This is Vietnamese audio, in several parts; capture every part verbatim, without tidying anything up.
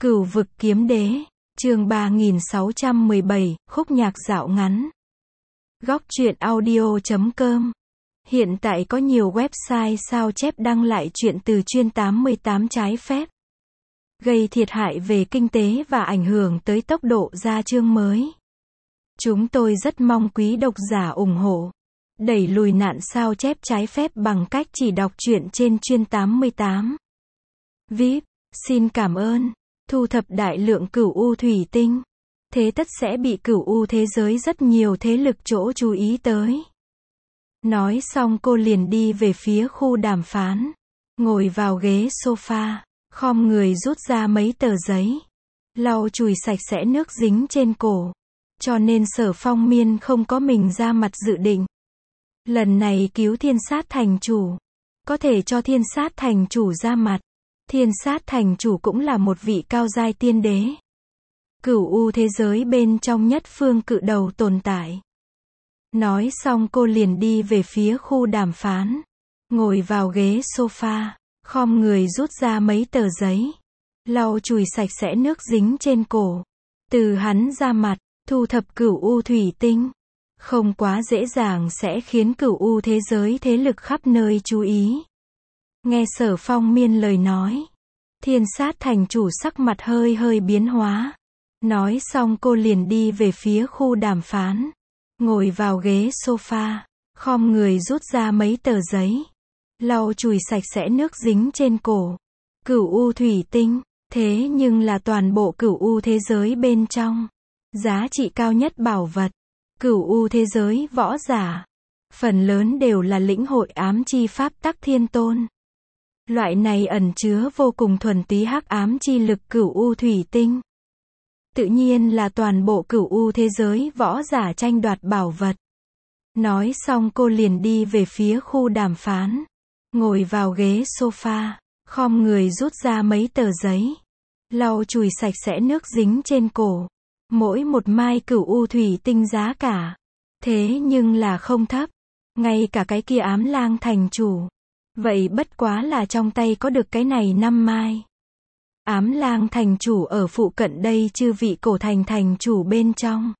Cửu vực kiếm đế, chương ba nghìn sáu trăm mười bảy, khúc nhạc dạo ngắn. Góc truyện audio chấm com. Hiện tại có nhiều website sao chép đăng lại truyện từ chuyên tám mươi tám trái phép, gây thiệt hại về kinh tế và ảnh hưởng tới tốc độ ra chương mới. Chúng tôi rất mong quý độc giả ủng hộ, đẩy lùi nạn sao chép trái phép bằng cách chỉ đọc truyện trên chuyên tám mươi tám. vê i pê, xin cảm ơn. Thu thập đại lượng cửu u thủy tinh, thế tất sẽ bị cửu u thế giới rất nhiều thế lực chỗ chú ý tới. Nói xong cô liền đi về phía khu đàm phán, ngồi vào ghế sofa, khom người rút ra mấy tờ giấy, lau chùi sạch sẽ nước dính trên cổ. Cho nên Sở Phong Miên không có mình ra mặt dự định lần này cứu Thiên Sát Thành Chủ, có thể cho Thiên Sát Thành Chủ ra mặt. Thiên Sát Thành Chủ cũng là một vị cao giai tiên đế, cửu u thế giới bên trong nhất phương cự đầu tồn tại. Nói xong cô liền đi về phía khu đàm phán, ngồi vào ghế sofa, khom người rút ra mấy tờ giấy, lau chùi sạch sẽ nước dính trên cổ. Từ hắn ra mặt, thu thập cửu u thủy tinh, không quá dễ dàng sẽ khiến cửu u thế giới thế lực khắp nơi chú ý. Nghe Sở Phong Miên lời nói, Thiên Sát Thành Chủ sắc mặt hơi hơi biến hóa. Nói xong cô liền đi về phía khu đàm phán, ngồi vào ghế sofa, khom người rút ra mấy tờ giấy, lau chùi sạch sẽ nước dính trên cổ. Cửu u thủy tinh, thế nhưng là toàn bộ cửu u thế giới bên trong giá trị cao nhất bảo vật. Cửu u thế giới võ giả, phần lớn đều là lĩnh hội ám chi pháp tắc thiên tôn. Loại này ẩn chứa vô cùng thuần túy hắc ám chi lực cửu u thủy tinh, tự nhiên là toàn bộ cửu u thế giới võ giả tranh đoạt bảo vật. Nói xong cô liền đi về phía khu đàm phán, ngồi vào ghế sofa, khom người rút ra mấy tờ giấy, lau chùi sạch sẽ nước dính trên cổ. Mỗi một mai cửu u thủy tinh giá cả, thế nhưng là không thấp. Ngay cả cái kia Ám Lang Thành Chủ, vậy bất quá là trong tay có được cái này năm mai. Ám Lang Thành Chủ ở phụ cận đây chư vị cổ thành thành chủ bên trong,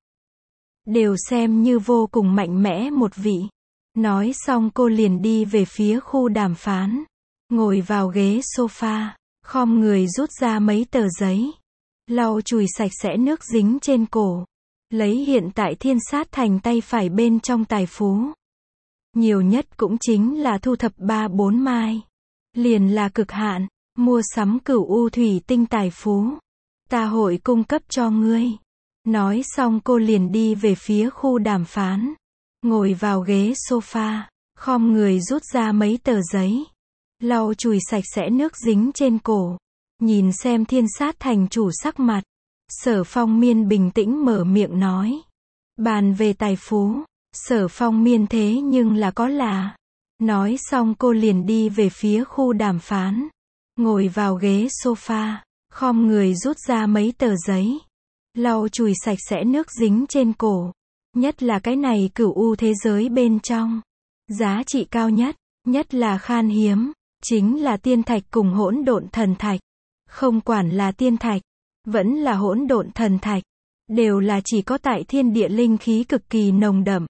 đều xem như vô cùng mạnh mẽ một vị. Nói xong cô liền đi về phía khu đàm phán, ngồi vào ghế sofa, khom người rút ra mấy tờ giấy, lau chùi sạch sẽ nước dính trên cổ. Lấy hiện tại Thiên Sát Thành tay phải bên trong tài phú, nhiều nhất cũng chính là thu thập ba bốn mai, liền là cực hạn. Mua sắm cửu u thủy tinh tài phú, ta hội cung cấp cho ngươi. Nói xong cô liền đi về phía khu đàm phán, ngồi vào ghế sofa, khom người rút ra mấy tờ giấy, lau chùi sạch sẽ nước dính trên cổ. Nhìn xem Thiên Sát Thành Chủ sắc mặt, Sở Phong Miên bình tĩnh mở miệng nói. Bàn về tài phú, Sở Phong Miên thế nhưng là có là. Nói xong cô liền đi về phía khu đàm phán, ngồi vào ghế sofa, khom người rút ra mấy tờ giấy, lau chùi sạch sẽ nước dính trên cổ. Nhất là cái này cửu u thế giới bên trong, giá trị cao nhất, nhất là khan hiếm, chính là tiên thạch cùng hỗn độn thần thạch. Không quản là tiên thạch, vẫn là hỗn độn thần thạch, đều là chỉ có tại thiên địa linh khí cực kỳ nồng đậm,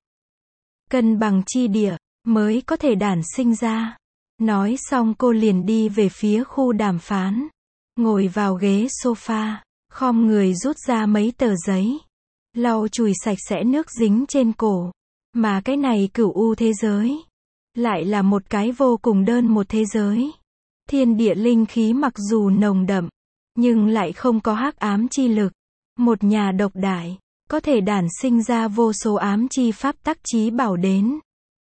cân bằng chi địa, mới có thể đản sinh ra. Nói xong cô liền đi về phía khu đàm phán, ngồi vào ghế sofa, khom người rút ra mấy tờ giấy, lau chùi sạch sẽ nước dính trên cổ. Mà cái này cửu u thế giới, lại là một cái vô cùng đơn một thế giới. Thiên địa linh khí mặc dù nồng đậm, nhưng lại không có hắc ám chi lực. Một nhà độc đại, có thể đản sinh ra vô số ám chi pháp tắc chí bảo đến.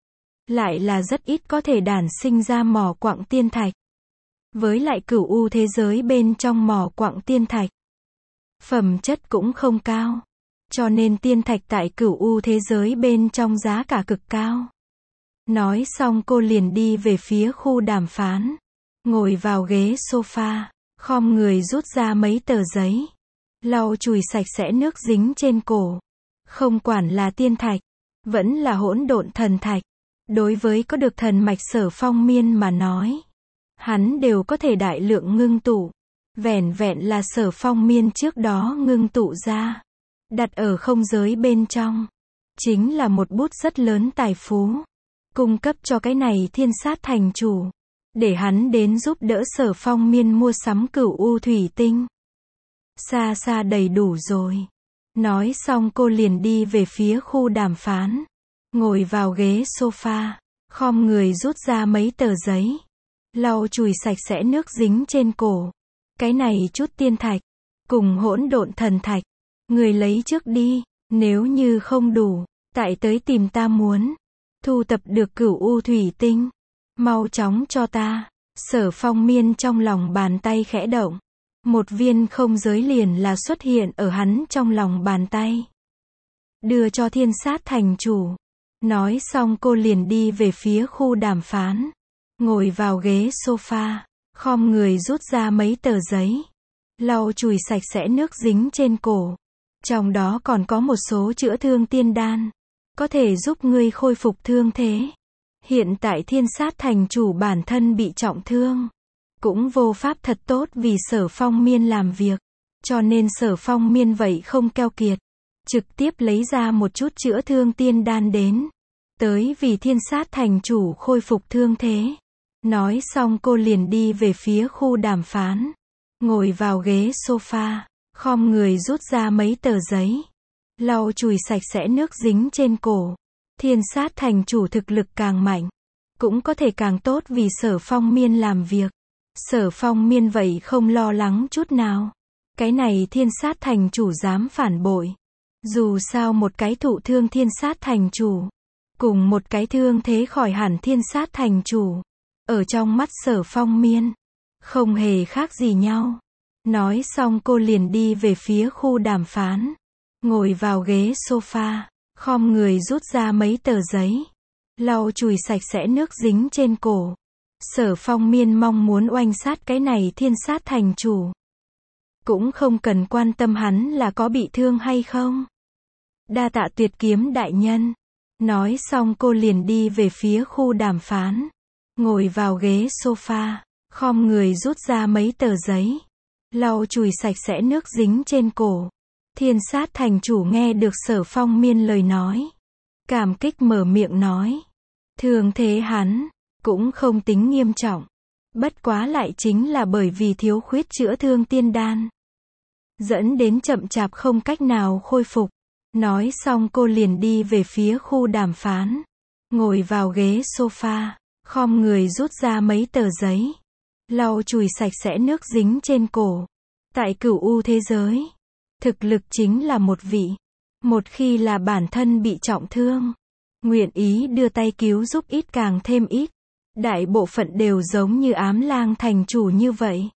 Lại là rất ít có thể đản sinh ra mỏ quặng tiên thạch. Với lại cửu u thế giới bên trong mỏ quặng tiên thạch, phẩm chất cũng không cao. Cho nên tiên thạch tại cửu u thế giới bên trong giá cả cực cao. Nói xong cô liền đi về phía khu đàm phán, ngồi vào ghế sofa, khom người rút ra mấy tờ giấy, lau chùi sạch sẽ nước dính trên cổ. Không quản là tiên thạch, vẫn là hỗn độn thần thạch, đối với có được thần mạch Sở Phong Miên mà nói, hắn đều có thể đại lượng ngưng tụ. Vẻn vẹn là Sở Phong Miên trước đó ngưng tụ ra, đặt ở không giới bên trong, chính là một bút rất lớn tài phú, cung cấp cho cái này thiên sát thành chủ, để hắn đến giúp đỡ Sở Phong Miên mua sắm cửu u thủy tinh. Xa xa đầy đủ rồi. Nói xong cô liền đi về phía khu đàm phán, ngồi vào ghế sofa, khom người rút ra mấy tờ giấy, lau chùi sạch sẽ nước dính trên cổ. Cái này chút tiên thạch, cùng hỗn độn thần thạch, người lấy trước đi, nếu như không đủ, tại tới tìm ta muốn. Thu tập được cửu u thủy tinh, mau chóng cho ta. Sở Phong Miên trong lòng bàn tay khẽ động, một viên không giới liền là xuất hiện ở hắn trong lòng bàn tay. Đưa cho thiên sát thành chủ. Nói xong cô liền đi về phía khu đàm phán, ngồi vào ghế sofa, khom người rút ra mấy tờ giấy, lau chùi sạch sẽ nước dính trên cổ. Trong đó còn có một số chữa thương tiên đan, có thể giúp ngươi khôi phục thương thế. Hiện tại thiên sát thành chủ bản thân bị trọng thương, cũng vô pháp thật tốt vì Sở Phong Miên làm việc, cho nên Sở Phong Miên vậy không keo kiệt, trực tiếp lấy ra một chút chữa thương tiên đan đến, tới vì thiên sát thành chủ khôi phục thương thế. Nói xong cô liền đi về phía khu đàm phán, ngồi vào ghế sofa, khom người rút ra mấy tờ giấy, lau chùi sạch sẽ nước dính trên cổ. Thiên sát thành chủ thực lực càng mạnh, cũng có thể càng tốt vì Sở Phong Miên làm việc. Sở Phong Miên vậy không lo lắng chút nào. Cái này thiên sát thành chủ dám phản bội. Dù sao một cái thụ thương thiên sát thành chủ, cùng một cái thương thế khỏi hẳn thiên sát thành chủ, ở trong mắt Sở Phong Miên, không hề khác gì nhau. Nói xong cô liền đi về phía khu đàm phán, ngồi vào ghế sofa, khom người rút ra mấy tờ giấy, lau chùi sạch sẽ nước dính trên cổ. Sở Phong Miên mong muốn oanh sát cái này thiên sát thành chủ, cũng không cần quan tâm hắn là có bị thương hay không. Đa tạ Tuyệt Kiếm đại nhân. Nói xong cô liền đi về phía khu đàm phán, ngồi vào ghế sofa, khom người rút ra mấy tờ giấy, lau chùi sạch sẽ nước dính trên cổ. Thiên sát thành chủ nghe được Sở Phong Miên lời nói, cảm kích mở miệng nói, thương thế hắn cũng không tính nghiêm trọng, bất quá lại chính là bởi vì thiếu khuyết chữa thương tiên đan, dẫn đến chậm chạp không cách nào khôi phục. Nói xong cô liền đi về phía khu đàm phán, ngồi vào ghế sofa, khom người rút ra mấy tờ giấy, lau chùi sạch sẽ nước dính trên cổ. Tại cửu u thế giới, thực lực chính là một vị. Một khi là bản thân bị trọng thương, nguyện ý đưa tay cứu giúp ít càng thêm ít. Đại bộ phận đều giống như Ám Lang thành chủ như vậy.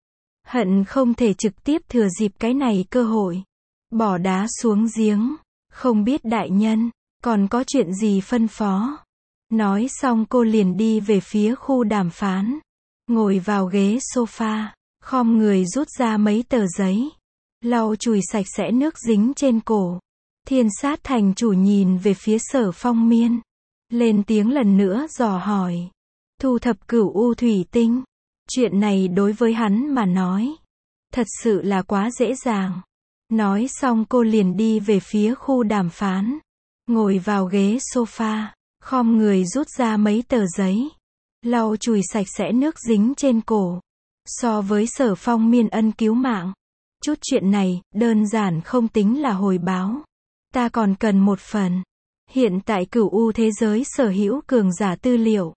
Hận không thể trực tiếp thừa dịp cái này cơ hội, bỏ đá xuống giếng. Không biết đại nhân, còn có chuyện gì phân phó. Nói xong cô liền đi về phía khu đàm phán, ngồi vào ghế sofa, khom người rút ra mấy tờ giấy, lau chùi sạch sẽ nước dính trên cổ. Thiên sát thành chủ nhìn về phía Sở Phong Miên, lên tiếng lần nữa dò hỏi. Thu thập cửu u thủy tinh, chuyện này đối với hắn mà nói, thật sự là quá dễ dàng. Nói xong cô liền đi về phía khu đàm phán, ngồi vào ghế sofa, khom người rút ra mấy tờ giấy, lau chùi sạch sẽ nước dính trên cổ. So với Sở Phong Miên ân cứu mạng, chút chuyện này, đơn giản không tính là hồi báo. Ta còn cần một phần. Hiện tại cửu u thế giới sở hữu cường giả tư liệu.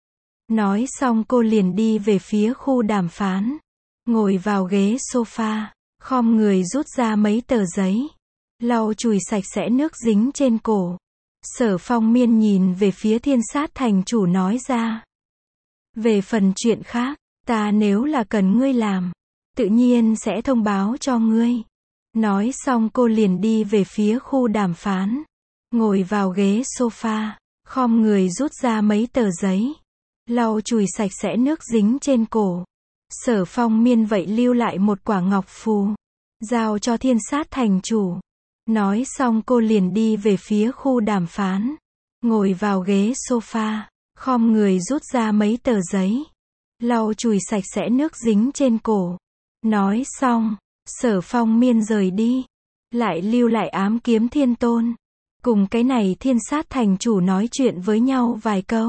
Nói xong cô liền đi về phía khu đàm phán, ngồi vào ghế sofa, khom người rút ra mấy tờ giấy, lau chùi sạch sẽ nước dính trên cổ. Sở Phong Miên nhìn về phía thiên sát thành chủ nói ra. Về phần chuyện khác, ta nếu là cần ngươi làm, tự nhiên sẽ thông báo cho ngươi. Nói xong cô liền đi về phía khu đàm phán, ngồi vào ghế sofa, khom người rút ra mấy tờ giấy, lau chùi sạch sẽ nước dính trên cổ. Sở Phong Miên vậy lưu lại một quả ngọc phù, giao cho thiên sát thành chủ. Nói xong cô liền đi về phía khu đàm phán, ngồi vào ghế sofa, khom người rút ra mấy tờ giấy, lau chùi sạch sẽ nước dính trên cổ. Nói xong, Sở Phong Miên rời đi, lại lưu lại Ám Kiếm Thiên Tôn, cùng cái này Thiên Sát thành chủ nói chuyện với nhau vài câu.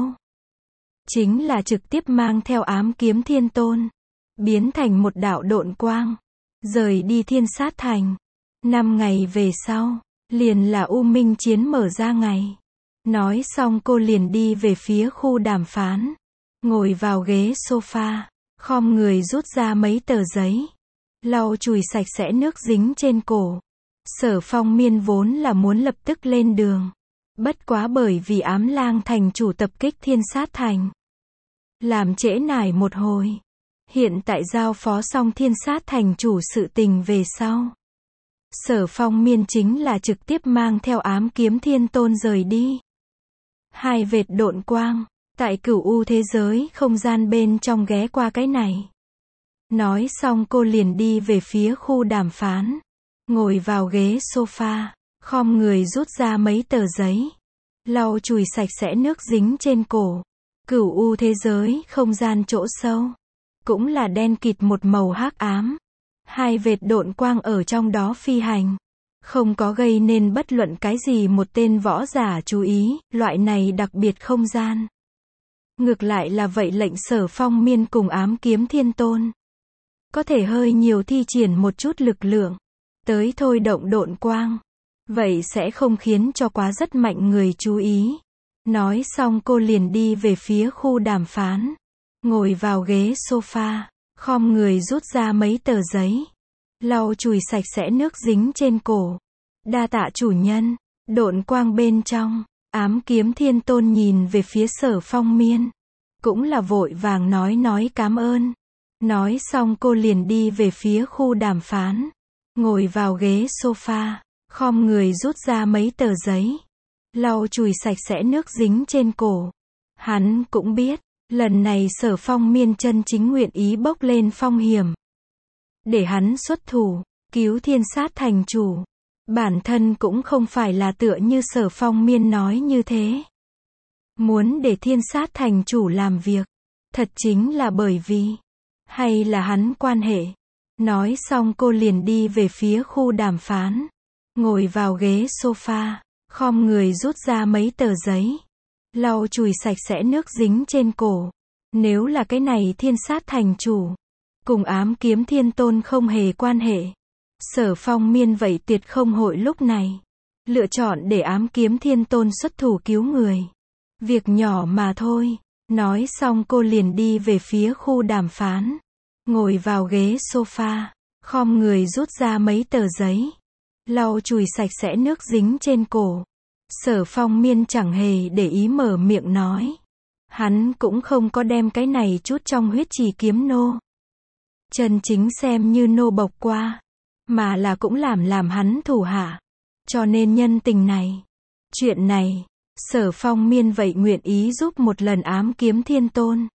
Chính là trực tiếp mang theo Ám Kiếm Thiên Tôn, biến thành một đạo độn quang, rời đi Thiên Sát thành. Năm ngày về sau, liền là U Minh chiến mở ra ngày. Nói xong cô liền đi về phía khu đàm phán, ngồi vào ghế sofa, khom người rút ra mấy tờ giấy, lau chùi sạch sẽ nước dính trên cổ. Sở Phong Miên vốn là muốn lập tức lên đường, bất quá bởi vì Ám Lang thành chủ tập kích Thiên Sát thành, làm trễ nải một hồi. Hiện tại giao phó xong Thiên Sát thành chủ sự tình về sau, Sở Phong Miên chính là trực tiếp mang theo Ám Kiếm Thiên Tôn rời đi. Hai vệt độn quang, tại cửu u thế giới không gian bên trong ghé qua cái này. Nói xong cô liền đi về phía khu đàm phán, ngồi vào ghế sofa, khom người rút ra mấy tờ giấy, lau chùi sạch sẽ nước dính trên cổ. Cửu u thế giới không gian chỗ sâu, cũng là đen kịt một màu hắc ám. Hai vệt độn quang ở trong đó phi hành, không có gây nên bất luận cái gì một tên võ giả chú ý, loại này đặc biệt không gian. Ngược lại là vậy lệnh Sở Phong Miên cùng Ám Kiếm Thiên Tôn có thể hơi nhiều thi triển một chút lực lượng, tới thôi động độn quang. Vậy sẽ không khiến cho quá rất mạnh người chú ý. Nói xong cô liền đi về phía khu đàm phán, ngồi vào ghế sofa, khom người rút ra mấy tờ giấy, lau chùi sạch sẽ nước dính trên cổ. Đa tạ chủ nhân. Độn quang bên trong, Ám Kiếm Thiên Tôn nhìn về phía Sở Phong Miên, cũng là vội vàng nói nói cám ơn. Nói xong cô liền đi về phía khu đàm phán, ngồi vào ghế sofa, khom người rút ra mấy tờ giấy, lau chùi sạch sẽ nước dính trên cổ. Hắn cũng biết, lần này Sở Phong Miên chân chính nguyện ý bốc lên phong hiểm, để hắn xuất thủ, cứu Thiên Sát thành chủ. Bản thân cũng không phải là tựa như Sở Phong Miên nói như thế, muốn để Thiên Sát thành chủ làm việc, thật chính là bởi vì, hay là hắn quan hệ. Nói xong cô liền đi về phía khu đàm phán, ngồi vào ghế sofa, khom người rút ra mấy tờ giấy, lau chùi sạch sẽ nước dính trên cổ. Nếu là cái này Thiên Sát thành chủ, cùng Ám Kiếm Thiên Tôn không hề quan hệ, Sở Phong Miên vậy tuyệt không hội lúc này lựa chọn để Ám Kiếm Thiên Tôn xuất thủ cứu người. Việc nhỏ mà thôi. Nói xong cô liền đi về phía khu đàm phán, ngồi vào ghế sofa, khom người rút ra mấy tờ giấy, lau chùi sạch sẽ nước dính trên cổ. Sở Phong Miên chẳng hề để ý mở miệng nói. Hắn cũng không có đem cái này chút trong huyết trì kiếm nô chân chính xem như nô bộc qua, mà là cũng làm làm hắn thủ hạ. Cho nên nhân tình này, chuyện này, Sở Phong Miên vậy nguyện ý giúp một lần Ám Kiếm Thiên Tôn,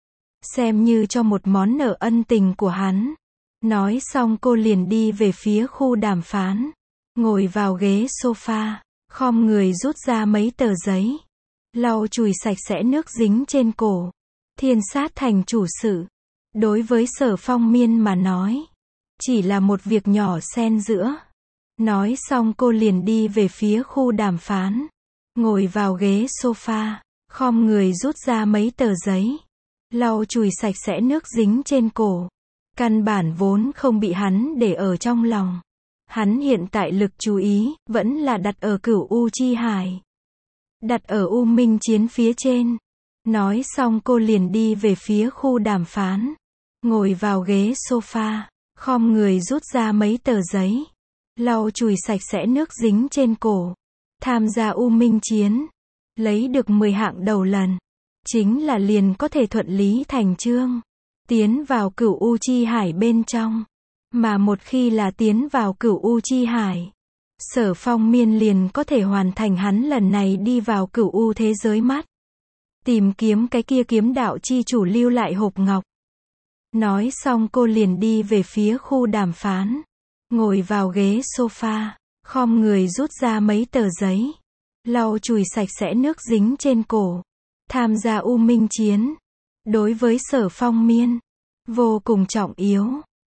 xem như cho một món nợ ân tình của hắn. Nói xong cô liền đi về phía khu đàm phán, ngồi vào ghế sofa, khom người rút ra mấy tờ giấy, lau chùi sạch sẽ nước dính trên cổ. Thiên Sát thành chủ sự, đối với Sở Phong Miên mà nói, chỉ là một việc nhỏ xen giữa. Nói xong cô liền đi về phía khu đàm phán, ngồi vào ghế sofa, khom người rút ra mấy tờ giấy, lau chùi sạch sẽ nước dính trên cổ. Căn bản vốn không bị hắn để ở trong lòng. Hắn hiện tại lực chú ý, vẫn là đặt ở cửu U chi hải, đặt ở U Minh chiến phía trên. Nói xong cô liền đi về phía khu đàm phán, ngồi vào ghế sofa, khom người rút ra mấy tờ giấy, lau chùi sạch sẽ nước dính trên cổ. Tham gia U Minh chiến, lấy được mười hạng đầu lần, chính là liền có thể thuận lý thành chương, tiến vào cửu U chi hải bên trong. Mà một khi là tiến vào cửu U chi hải, Sở Phong Miên liền có thể hoàn thành hắn lần này đi vào cửu U thế giới mắt, tìm kiếm cái kia kiếm đạo chi chủ lưu lại hộp ngọc. Nói xong cô liền đi về phía khu đàm phán, ngồi vào ghế sofa, khom người rút ra mấy tờ giấy, lau chùi sạch sẽ nước dính trên cổ. Tham gia U Minh chiến, đối với Sở Phong Miên, vô cùng trọng yếu.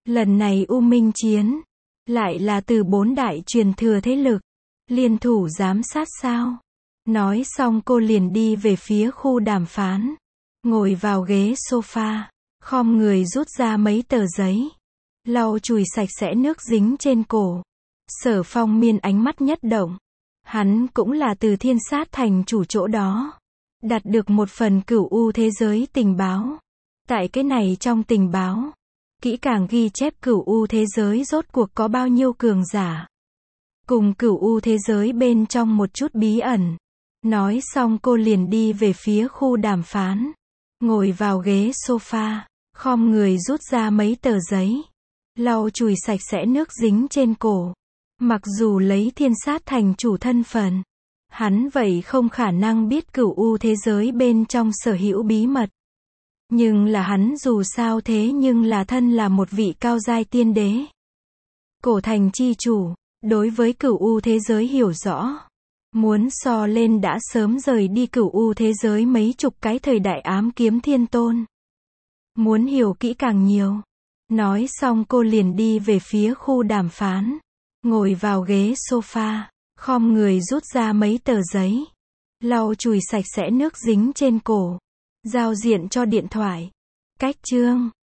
Lần này U Minh Chiến, lại là từ bốn đại truyền thừa thế lực, liên thủ giám sát sao? Nói xong cô liền đi về phía khu đàm phán, ngồi vào ghế sofa, khom người rút ra mấy tờ giấy, lau chùi sạch sẽ nước dính trên cổ. Sở Phong Miên ánh mắt nhất động, hắn cũng là từ Thiên Sát Thành chủ chỗ đó, đạt được một phần cửu u thế giới tình báo. Tại cái này trong tình báo, kỹ càng ghi chép cửu u thế giới rốt cuộc có bao nhiêu cường giả, cùng cửu u thế giới bên trong một chút bí ẩn. Nói xong cô liền đi về phía khu đàm phán, ngồi vào ghế sofa, khom người rút ra mấy tờ giấy, lau chùi sạch sẽ nước dính trên cổ. Mặc dù lấy Thiên Sát Thành chủ thân phận, hắn vậy không khả năng biết cửu u thế giới bên trong sở hữu bí mật. Nhưng là hắn dù sao thế nhưng là thân là một vị cao giai tiên đế, cổ thành chi chủ, đối với cửu u thế giới hiểu rõ. Muốn so lên đã sớm rời đi cửu u thế giới mấy chục cái thời đại ám kiếm thiên tôn. Muốn hiểu kỹ càng nhiều. Nói xong cô liền đi về phía khu đàm phán, ngồi vào ghế sofa, khom người rút ra mấy tờ giấy, lau chùi sạch sẽ nước dính trên cổ, giao diện cho điện thoại. Cách chương